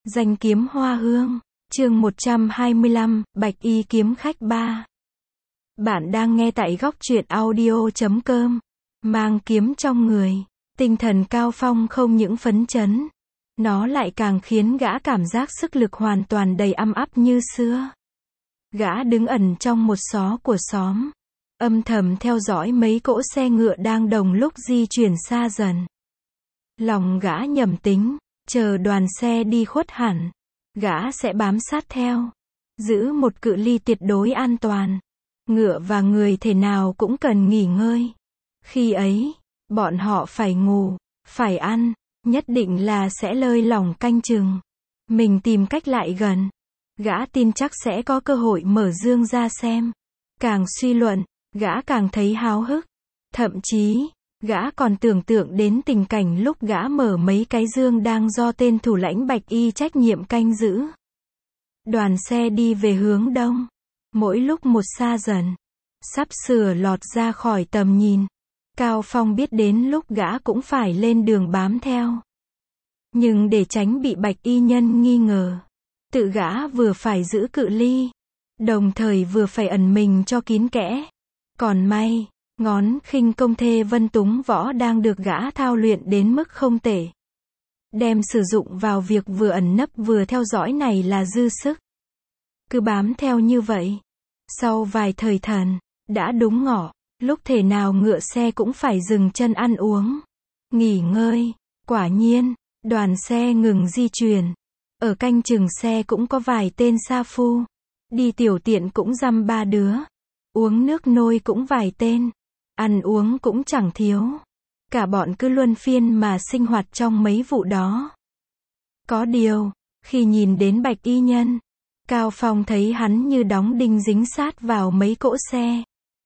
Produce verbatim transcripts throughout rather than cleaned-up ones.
Danh kiếm hoa hương, chương một trăm hai mươi lăm, Bạch Y kiếm khách ba. Bạn đang nghe tại góc truyện audio chấm com. Mang kiếm trong người, tinh thần Cao Phong không những phấn chấn, nó lại càng khiến gã cảm giác sức lực hoàn toàn đầy âm áp như xưa. Gã đứng ẩn trong một xó của xóm, âm thầm theo dõi mấy cỗ xe ngựa đang đồng lúc di chuyển xa dần. Lòng gã nhầm tính, chờ đoàn xe đi khuất hẳn, gã sẽ bám sát theo, giữ một cự ly tuyệt đối an toàn. Ngựa và người thể nào cũng cần nghỉ ngơi. Khi ấy, bọn họ phải ngủ, phải ăn, nhất định là sẽ lơi lỏng canh chừng. Mình tìm cách lại gần, gã tin chắc sẽ có cơ hội mở dương ra xem. Càng suy luận, gã càng thấy háo hức. Thậm chí, gã còn tưởng tượng đến tình cảnh lúc gã mở mấy cái dương đang do tên thủ lãnh Bạch Y trách nhiệm canh giữ. Đoàn xe đi về hướng đông, mỗi lúc một xa dần, sắp sửa lọt ra khỏi tầm nhìn. Cao Phong biết đến lúc gã cũng phải lên đường bám theo. Nhưng để tránh bị Bạch Y nhân nghi ngờ, tự gã vừa phải giữ cự ly, đồng thời vừa phải ẩn mình cho kín kẽ. Còn may, ngón khinh công thê vân túng võ đang được gã thao luyện đến mức không tệ. Đem sử dụng vào việc vừa ẩn nấp vừa theo dõi này là dư sức. Cứ bám theo như vậy. Sau vài thời thần, đã đúng ngọ, lúc thể nào ngựa xe cũng phải dừng chân ăn uống, nghỉ ngơi. Quả nhiên, đoàn xe ngừng di chuyển. Ở canh chừng xe cũng có vài tên sa phu. Đi tiểu tiện cũng dăm ba đứa. Uống nước nôi cũng vài tên. Ăn uống cũng chẳng thiếu. Cả bọn cứ luân phiên mà sinh hoạt trong mấy vụ đó. Có điều, khi nhìn đến Bạch Y nhân, Cao Phong thấy hắn như đóng đinh dính sát vào mấy cỗ xe.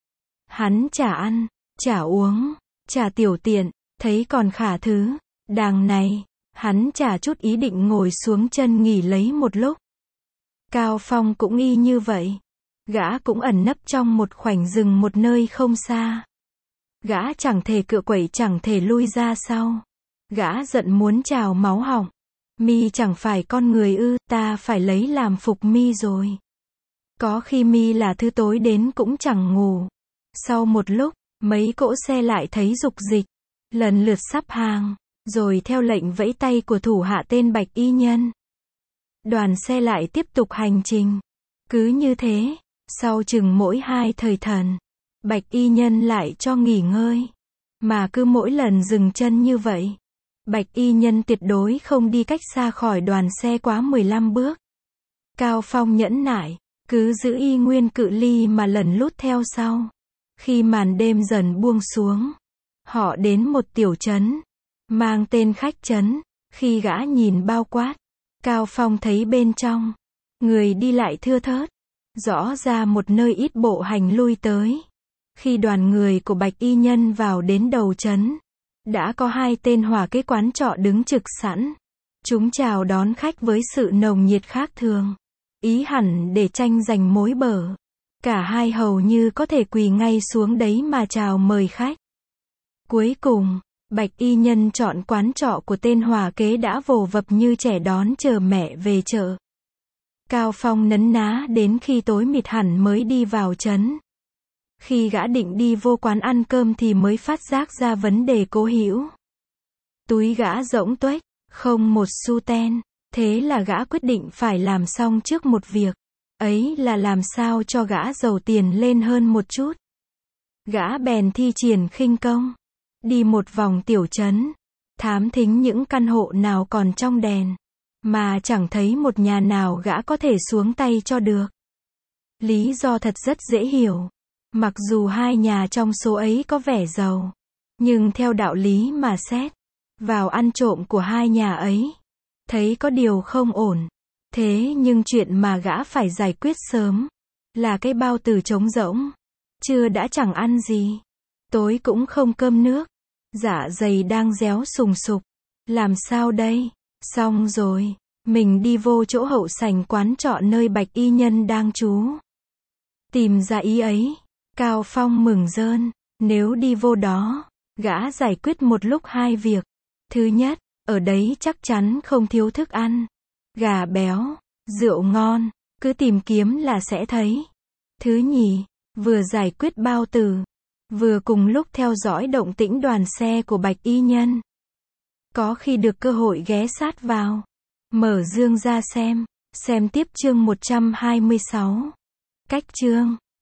Hắn chả ăn, chả uống, chả tiểu tiện, thấy còn khả thứ. Đàng này, hắn chả chút ý định ngồi xuống chân nghỉ lấy một lúc. Cao Phong cũng y như vậy. Gã cũng ẩn nấp trong một khoảnh rừng một nơi không xa. Gã chẳng thể cựa quẩy chẳng thể lui ra sau. Gã giận muốn trào máu họng. Mi chẳng phải con người ư, ta phải lấy làm phục mi rồi. Có khi mi là thứ tối đến cũng chẳng ngủ. Sau một lúc, mấy cỗ xe lại thấy dục dịch, lần lượt sắp hàng, rồi theo lệnh vẫy tay của thủ hạ tên Bạch Y nhân. Đoàn xe lại tiếp tục hành trình. Cứ như thế, sau chừng mỗi hai thời thần, Bạch Y nhân lại cho nghỉ ngơi. Mà cứ mỗi lần dừng chân như vậy, Bạch Y nhân tuyệt đối không đi cách xa khỏi đoàn xe quá mười lăm bước. Cao Phong nhẫn nại, cứ giữ y nguyên cự ly mà lẩn lút theo sau. Khi màn đêm dần buông xuống, họ đến một tiểu trấn, mang tên Khách Trấn. Khi gã nhìn bao quát, Cao Phong thấy bên trong, người đi lại thưa thớt, rõ ra một nơi ít bộ hành lui tới. Khi đoàn người của Bạch Y nhân vào đến đầu trấn, đã có hai tên hỏa kế quán trọ đứng trực sẵn. Chúng chào đón khách với sự nồng nhiệt khác thường, ý hẳn để tranh giành mối bờ. Cả hai hầu như có thể quỳ ngay xuống đấy mà chào mời khách. Cuối cùng, Bạch Y nhân chọn quán trọ của tên hỏa kế đã vồ vập như trẻ đón chờ mẹ về chợ. Cao Phong nấn ná đến khi tối mịt hẳn mới đi vào trấn. Khi gã định đi vô quán ăn cơm thì mới phát giác ra vấn đề cố hữu. Túi gã rỗng tuếch, không một xu ten. Thế là gã quyết định phải làm xong trước một việc. Ấy là làm sao cho gã giàu tiền lên hơn một chút. Gã bèn thi triển khinh công, đi một vòng tiểu trấn, thám thính những căn hộ nào còn trong đèn, mà chẳng thấy một nhà nào gã có thể xuống tay cho được. Lý do thật rất dễ hiểu. Mặc dù hai nhà trong số ấy có vẻ giàu, nhưng theo đạo lý mà xét, vào ăn trộm của hai nhà ấy, thấy có điều không ổn. Thế nhưng chuyện mà gã phải giải quyết sớm, là cái bao tử trống rỗng. Trưa đã chẳng ăn gì, tối cũng không cơm nước, dạ dày đang réo sùng sục. Làm sao đây? Xong rồi, mình đi vô chỗ hậu sảnh quán trọ nơi Bạch Y nhân đang trú. Tìm ra ý ấy, Cao Phong mừng rơn. Nếu đi vô đó, gã giải quyết một lúc hai việc. Thứ nhất, ở đấy chắc chắn không thiếu thức ăn. Gà béo, rượu ngon, cứ tìm kiếm là sẽ thấy. Thứ nhì, vừa giải quyết bao tử, vừa cùng lúc theo dõi động tĩnh đoàn xe của Bạch Y Nhân. Có khi được cơ hội ghé sát vào, mở dương ra xem, xem tiếp chương một trăm hai mươi sáu. Cách chương